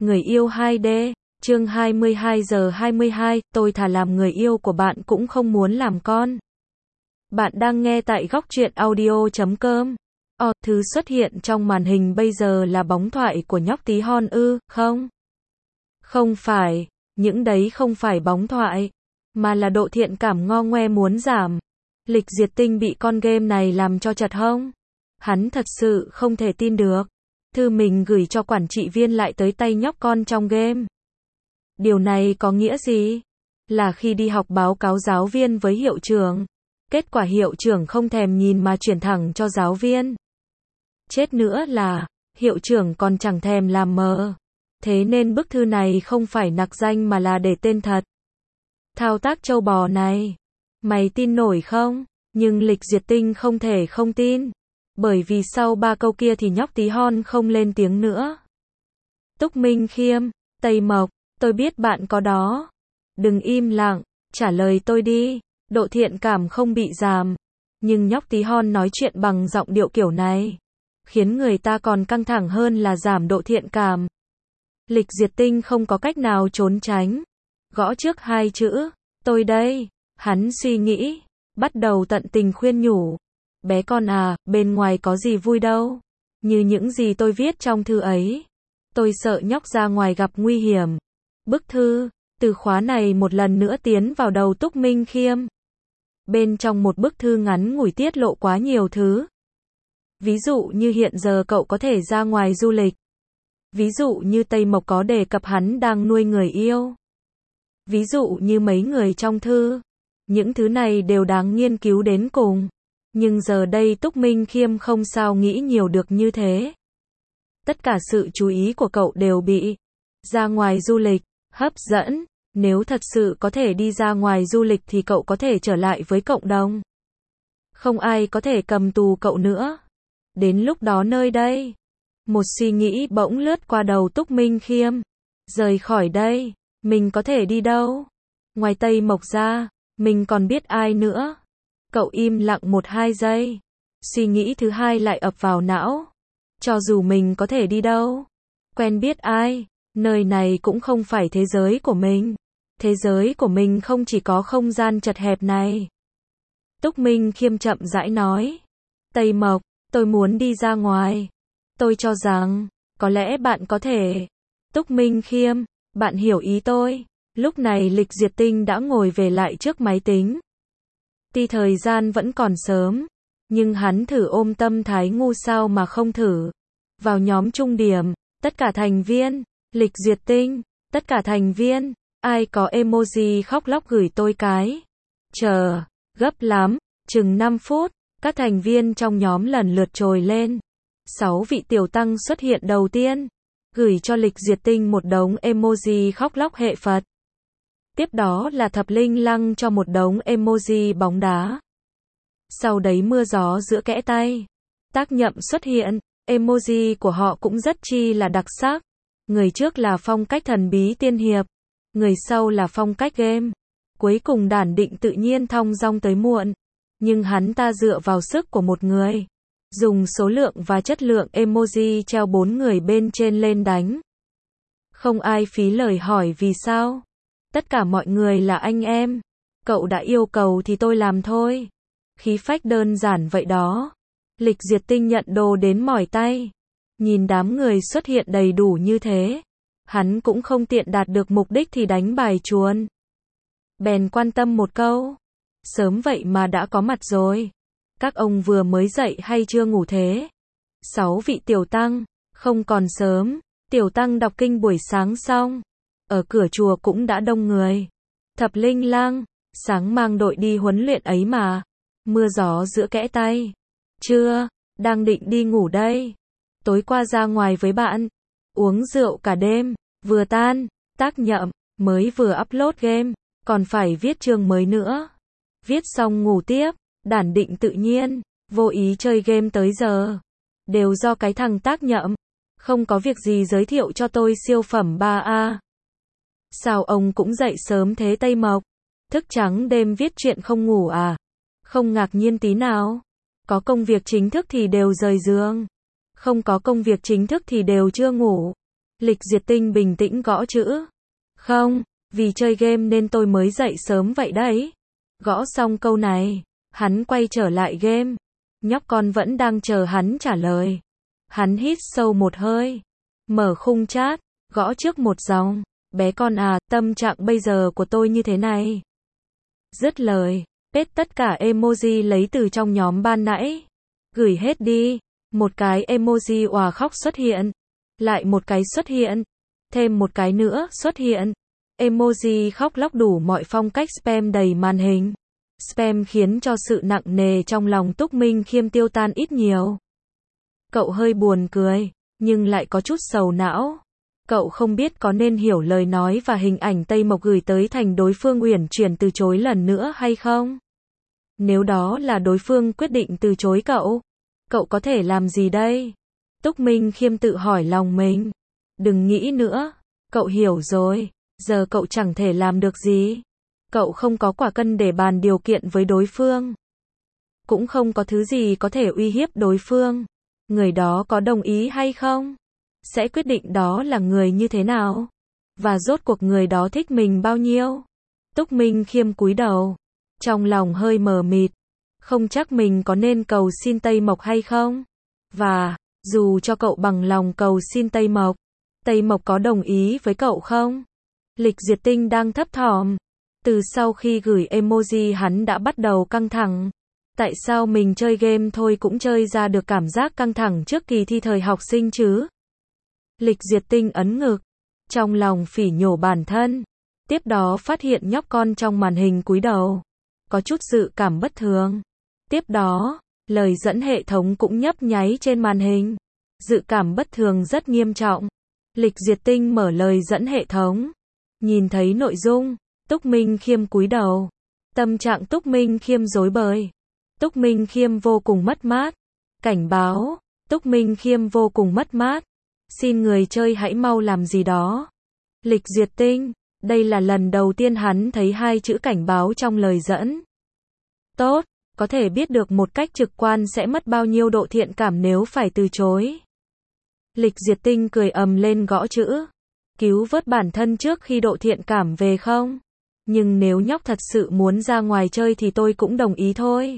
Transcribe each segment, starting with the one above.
Người yêu 2D, chương 22 giờ 22, tôi thà làm người yêu của bạn cũng không muốn làm con. Bạn đang nghe tại góc truyện audio.com. Thứ xuất hiện trong màn hình bây giờ là bóng thoại của nhóc tí hon ư, không? Không phải, những đấy không phải bóng thoại, mà là độ thiện cảm ngo ngoe muốn giảm. Lịch Diệt Tinh bị con game này làm cho chật hông? Hắn thật sự không thể tin được. Thư mình gửi cho quản trị viên lại tới tay nhóc con trong game. Điều này có nghĩa gì? Là khi đi học báo cáo giáo viên với hiệu trưởng. Kết quả hiệu trưởng không thèm nhìn mà chuyển thẳng cho giáo viên. Chết nữa là, hiệu trưởng còn chẳng thèm làm mờ. Thế nên bức thư này không phải nặc danh mà là để tên thật. Thao tác trâu bò này. Mày tin nổi không? Nhưng Lịch Diệt Tinh không thể không tin. Bởi vì sau 3 câu kia thì nhóc tí hon không lên tiếng nữa. Túc Minh Khiêm, Tây Mộc, tôi biết bạn có đó. Đừng im lặng, trả lời tôi đi. Độ thiện cảm không bị giảm. Nhưng nhóc tí hon nói chuyện bằng giọng điệu kiểu này, khiến người ta còn căng thẳng hơn là giảm độ thiện cảm. Lịch Diệt Tinh không có cách nào trốn tránh. Gõ trước 2 chữ, tôi đây. Hắn suy nghĩ, bắt đầu tận tình khuyên nhủ. Bé con à, bên ngoài có gì vui đâu. Như những gì tôi viết trong thư ấy. Tôi sợ nhóc ra ngoài gặp nguy hiểm. Bức thư, từ khóa này một lần nữa tiến vào đầu Túc Minh Khiêm. Bên trong một bức thư ngắn ngủi tiết lộ quá nhiều thứ. Ví dụ như hiện giờ cậu có thể ra ngoài du lịch. Ví dụ như Tây Mộc có đề cập hắn đang nuôi người yêu. Ví dụ như mấy người trong thư. Những thứ này đều đáng nghiên cứu đến cùng. Nhưng giờ đây Túc Minh Khiêm không sao nghĩ nhiều được như thế. Tất cả sự chú ý của cậu đều bị ra ngoài du lịch hấp dẫn. Nếu thật sự có thể đi ra ngoài du lịch thì cậu có thể trở lại với cộng đồng. Không ai có thể cầm tù cậu nữa. Đến lúc đó nơi đây. Một suy nghĩ bỗng lướt qua đầu Túc Minh Khiêm. Rời khỏi đây, mình có thể đi đâu? Ngoài Tây Mộc ra, mình còn biết ai nữa? Cậu im lặng 1-2 giây. Suy nghĩ thứ hai lại ập vào não. Cho dù mình có thể đi đâu, quen biết ai, nơi này cũng không phải thế giới của mình. Thế giới của mình không chỉ có không gian chật hẹp này. Túc Minh Khiêm chậm rãi nói. Tây Mộc, tôi muốn đi ra ngoài. Tôi cho rằng, có lẽ bạn có thể. Túc Minh Khiêm, bạn hiểu ý tôi. Lúc này Lịch Diệt Tinh đã ngồi về lại trước máy tính. Tuy thời gian vẫn còn sớm, nhưng hắn thử ôm tâm thái ngu sao mà không thử. Vào nhóm trung điểm, tất cả thành viên, Lịch Diệt Tinh, tất cả thành viên, ai có emoji khóc lóc gửi tôi cái. Chờ, gấp lắm, chừng 5 phút, các thành viên trong nhóm lần lượt trồi lên. 6 vị tiểu tăng xuất hiện đầu tiên, gửi cho Lịch Diệt Tinh một đống emoji khóc lóc hệ Phật. Tiếp đó là Thập Linh Lăng cho một đống emoji bóng đá. Sau đấy mưa gió giữa kẽ tay. Tác Nhậm xuất hiện, emoji của họ cũng rất chi là đặc sắc. Người trước là phong cách thần bí tiên hiệp, người sau là phong cách game. Cuối cùng Đản Định tự nhiên thong dong tới muộn. Nhưng hắn ta dựa vào sức của một người. Dùng số lượng và chất lượng emoji treo 4 người bên trên lên đánh. Không ai phí lời hỏi vì sao. Tất cả mọi người là anh em. Cậu đã yêu cầu thì tôi làm thôi. Khí phách đơn giản vậy đó. Lịch Diệt Tinh nhận đồ đến mỏi tay. Nhìn đám người xuất hiện đầy đủ như thế. Hắn cũng không tiện đạt được mục đích thì đánh bài chuồn. Bèn quan tâm một câu. Sớm vậy mà đã có mặt rồi. Các ông vừa mới dậy hay chưa ngủ thế? 6 vị tiểu tăng, không còn sớm. Tiểu tăng đọc kinh buổi sáng xong. Ở cửa chùa cũng đã đông người. Thập Linh Lang, sáng mang đội đi huấn luyện ấy mà. Mưa gió giữa kẽ tay. Chưa, đang định đi ngủ đây. Tối qua ra ngoài với bạn. Uống rượu cả đêm, vừa tan, Tác Nhậm, mới vừa upload game, còn phải viết chương mới nữa. Viết xong ngủ tiếp, Đản Định tự nhiên, vô ý chơi game tới giờ. Đều do cái thằng Tác Nhậm. Không có việc gì giới thiệu cho tôi siêu phẩm 3A. Sao ông cũng dậy sớm thế Tây Mộc? Thức trắng đêm viết truyện không ngủ à? Không ngạc nhiên tí nào. Có công việc chính thức thì đều rời giường. Không có công việc chính thức thì đều chưa ngủ. Lịch Diệt Tinh bình tĩnh gõ chữ. Không, vì chơi game nên tôi mới dậy sớm vậy đấy. Gõ xong câu này, hắn quay trở lại game. Nhóc con vẫn đang chờ hắn trả lời. Hắn hít sâu một hơi, mở khung chat, gõ trước một dòng. Bé con à, tâm trạng bây giờ của tôi như thế này. Dứt lời, paste tất cả emoji lấy từ trong nhóm ban nãy. Gửi hết đi. Một cái emoji òa khóc xuất hiện. Lại một cái xuất hiện. Thêm một cái nữa xuất hiện. Emoji khóc lóc đủ mọi phong cách spam đầy màn hình. Spam khiến cho sự nặng nề trong lòng Túc Minh Khiêm tiêu tan ít nhiều. Cậu hơi buồn cười, nhưng lại có chút sầu não. Cậu không biết có nên hiểu lời nói và hình ảnh Tây Mộc gửi tới thành đối phương uyển chuyển từ chối lần nữa hay không? Nếu đó là đối phương quyết định từ chối cậu có thể làm gì đây? Túc Minh Khiêm tự hỏi lòng mình. Đừng nghĩ nữa, cậu hiểu rồi, giờ cậu chẳng thể làm được gì. Cậu không có quả cân để bàn điều kiện với đối phương. Cũng không có thứ gì có thể uy hiếp đối phương. Người đó có đồng ý hay không? Sẽ quyết định đó là người như thế nào? Và rốt cuộc người đó thích mình bao nhiêu? Túc Minh Khiêm cúi đầu, trong lòng hơi mờ mịt. Không chắc mình có nên cầu xin Tây Mộc hay không? Và, dù cho cậu bằng lòng cầu xin Tây Mộc có đồng ý với cậu không? Lịch Diệt Tinh đang thấp thỏm. Từ sau khi gửi emoji hắn đã bắt đầu căng thẳng. Tại sao mình chơi game thôi cũng chơi ra được cảm giác căng thẳng trước kỳ thi thời học sinh chứ? Lịch Diệt Tinh ấn ngực, trong lòng phỉ nhổ bản thân. Tiếp đó phát hiện nhóc con trong màn hình cúi đầu, có chút dự cảm bất thường. Tiếp đó, lời dẫn hệ thống cũng nhấp nháy trên màn hình. Dự cảm bất thường rất nghiêm trọng. Lịch Diệt Tinh mở lời dẫn hệ thống. Nhìn thấy nội dung, Túc Minh Khiêm cúi đầu. Tâm trạng Túc Minh Khiêm rối bời. Túc Minh Khiêm vô cùng mất mát. Cảnh báo, Túc Minh Khiêm vô cùng mất mát. Xin người chơi hãy mau làm gì đó. Lịch Diệt Tinh, đây là lần đầu tiên hắn thấy hai chữ cảnh báo trong lời dẫn. Tốt, có thể biết được một cách trực quan sẽ mất bao nhiêu độ thiện cảm nếu phải từ chối. Lịch Diệt Tinh cười ầm lên gõ chữ. Cứu vớt bản thân trước khi độ thiện cảm về không? Nhưng nếu nhóc thật sự muốn ra ngoài chơi thì tôi cũng đồng ý thôi.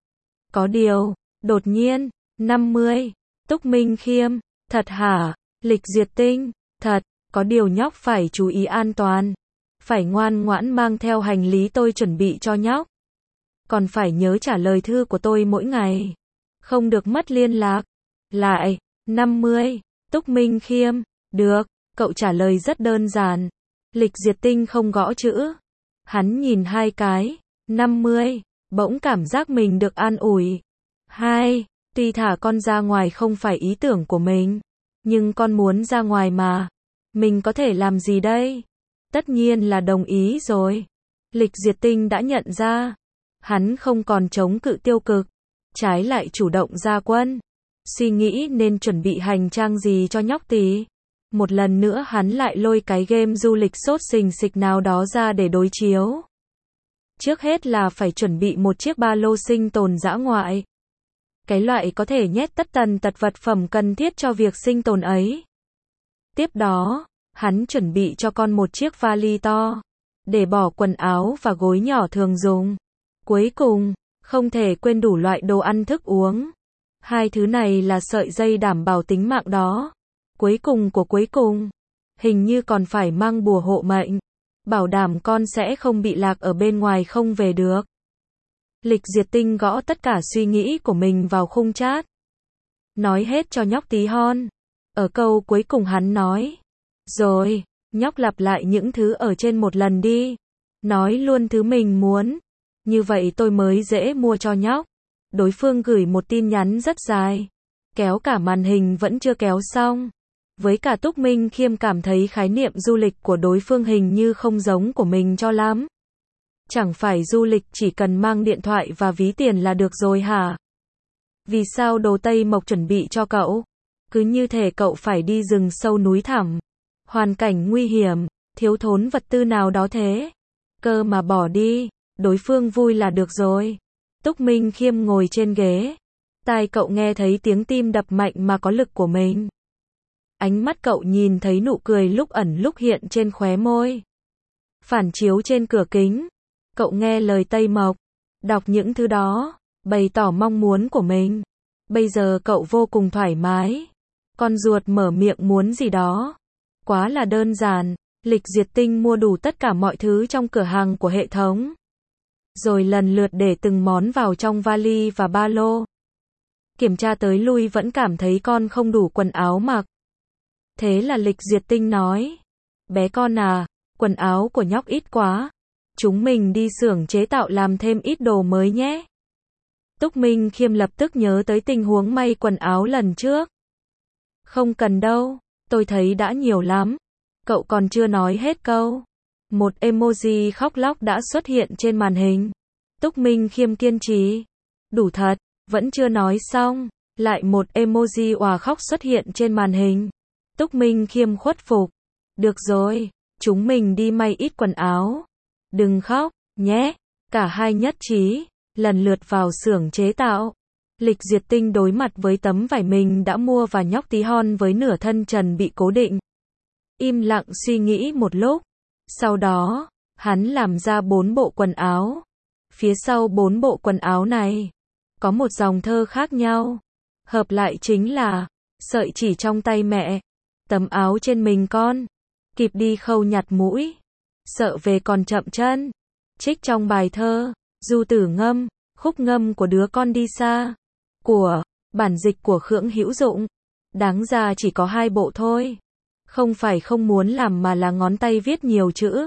Có điều, đột nhiên, 50, Túc Minh Khiêm, thật hả? Lịch Diệt Tinh, thật, có điều nhóc phải chú ý an toàn. Phải ngoan ngoãn mang theo hành lý tôi chuẩn bị cho nhóc. Còn phải nhớ trả lời thư của tôi mỗi ngày. Không được mất liên lạc. Lại, 50, Túc Minh Khiêm, được, cậu trả lời rất đơn giản. Lịch Diệt Tinh không gõ chữ. Hắn nhìn hai cái, 50, bỗng cảm giác mình được an ủi. Hai, tuy thả con ra ngoài không phải ý tưởng của mình, nhưng con muốn ra ngoài mà. Mình có thể làm gì đây? Tất nhiên là đồng ý rồi. Lịch Diệt Tinh đã nhận ra. Hắn không còn chống cự tiêu cực, trái lại chủ động ra quân. Suy nghĩ nên chuẩn bị hành trang gì cho nhóc tí. Một lần nữa hắn lại lôi cái game du lịch sốt xình xịch nào đó ra để đối chiếu. Trước hết là phải chuẩn bị một chiếc ba lô sinh tồn dã ngoại. Cái loại có thể nhét tất tần tật vật phẩm cần thiết cho việc sinh tồn ấy. Tiếp đó, hắn chuẩn bị cho con một chiếc vali to, để bỏ quần áo và gối nhỏ thường dùng. Cuối cùng, không thể quên đủ loại đồ ăn thức uống. Hai thứ này là sợi dây đảm bảo tính mạng đó. Cuối cùng của cuối cùng, hình như còn phải mang bùa hộ mệnh, bảo đảm con sẽ không bị lạc ở bên ngoài không về được. Lịch Diệt Tinh gõ tất cả suy nghĩ của mình vào khung chat. Nói hết cho nhóc tí hon. Ở câu cuối cùng hắn nói. Rồi, nhóc lặp lại những thứ ở trên một lần đi. Nói luôn thứ mình muốn. Như vậy tôi mới dễ mua cho nhóc. Đối phương gửi một tin nhắn rất dài. Kéo cả màn hình vẫn chưa kéo xong. Với cả Túc Minh Khiêm cảm thấy khái niệm du lịch của đối phương hình như không giống của mình cho lắm. Chẳng phải du lịch chỉ cần mang điện thoại và ví tiền là được rồi hả? Vì sao đồ Tây Mộc chuẩn bị cho cậu? Cứ như thể cậu phải đi rừng sâu núi thẳm. Hoàn cảnh nguy hiểm, thiếu thốn vật tư nào đó thế. Cơ mà bỏ đi, đối phương vui là được rồi. Túc Minh Khiêm ngồi trên ghế. Tai cậu nghe thấy tiếng tim đập mạnh mà có lực của mình. Ánh mắt cậu nhìn thấy nụ cười lúc ẩn lúc hiện trên khóe môi. Phản chiếu trên cửa kính. Cậu nghe lời Tây Mộc. Đọc những thứ đó. Bày tỏ mong muốn của mình. Bây giờ cậu vô cùng thoải mái. Con ruột mở miệng muốn gì đó. Quá là đơn giản. Lịch Diệt Tinh mua đủ tất cả mọi thứ trong cửa hàng của hệ thống. Rồi lần lượt để từng món vào trong vali và ba lô. Kiểm tra tới lui vẫn cảm thấy con không đủ quần áo mặc. Thế là Lịch Diệt Tinh nói. Bé con à, quần áo của nhóc ít quá. Chúng mình đi xưởng chế tạo làm thêm ít đồ mới nhé. Túc Minh Khiêm lập tức nhớ tới tình huống may quần áo lần trước. Không cần đâu, tôi thấy đã nhiều lắm. Cậu còn chưa nói hết câu. Một emoji khóc lóc đã xuất hiện trên màn hình. Túc Minh Khiêm kiên trì. Đủ thật, vẫn chưa nói xong. Lại một emoji òa khóc xuất hiện trên màn hình. Túc Minh Khiêm khuất phục. Được rồi, chúng mình đi may ít quần áo. Đừng khóc, nhé. Cả hai nhất trí, lần lượt vào xưởng chế tạo. Lịch Diệt Tinh đối mặt với tấm vải mình đã mua và nhóc tí hon với nửa thân trần bị cố định. Im lặng suy nghĩ một lúc. Sau đó, hắn làm ra 4 bộ quần áo. Phía sau 4 bộ quần áo này, có một dòng thơ khác nhau. Hợp lại chính là, sợi chỉ trong tay mẹ, tấm áo trên mình con, kịp đi khâu nhặt mũi, sợ về còn chậm chân. Trích trong bài thơ, Du Tử Ngâm, khúc ngâm của đứa con đi xa. Của, bản dịch của Khương Hữu Dụng. Đáng ra chỉ có 2 bộ thôi. Không phải không muốn làm mà là ngón tay viết nhiều chữ.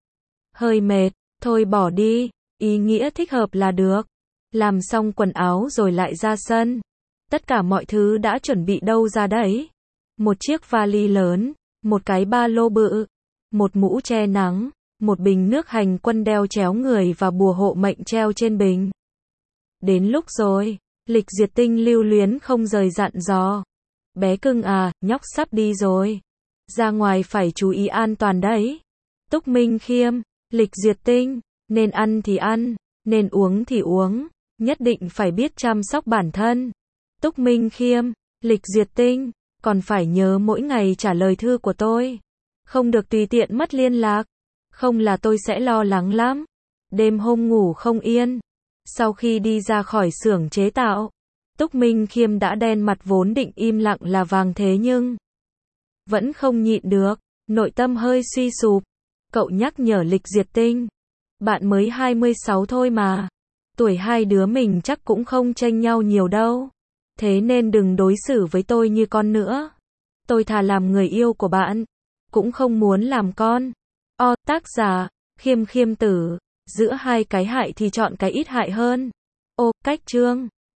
Hơi mệt, thôi bỏ đi, ý nghĩa thích hợp là được. Làm xong quần áo rồi lại ra sân. Tất cả mọi thứ đã chuẩn bị đâu ra đấy. Một chiếc vali lớn, một cái ba lô bự, một mũ che nắng, một bình nước hành quân đeo chéo người và bùa hộ mệnh treo trên bình. Đến lúc rồi, Lịch Diệt Tinh lưu luyến không rời dặn dò. Bé cưng à, nhóc sắp đi rồi. Ra ngoài phải chú ý an toàn đấy. Túc Minh Khiêm, Lịch Diệt Tinh, nên ăn thì ăn, nên uống thì uống, nhất định phải biết chăm sóc bản thân. Túc Minh Khiêm, Lịch Diệt Tinh, còn phải nhớ mỗi ngày trả lời thư của tôi. Không được tùy tiện mất liên lạc. Không là tôi sẽ lo lắng lắm. Đêm hôm ngủ không yên. Sau khi đi ra khỏi xưởng chế tạo, Túc Minh Khiêm đã đen mặt vốn định im lặng là vàng thế nhưng vẫn không nhịn được, nội tâm hơi suy sụp. Cậu nhắc nhở Lịch Diệt Tinh. Bạn mới 26 thôi mà. Tuổi hai đứa mình chắc cũng không chênh nhau nhiều đâu. Thế nên đừng đối xử với tôi như con nữa. Tôi thà làm người yêu của bạn. Cũng không muốn làm con. Tác giả, Khiêm Khiêm Tử. Giữa hai cái hại thì chọn cái ít hại hơn. Cách chương.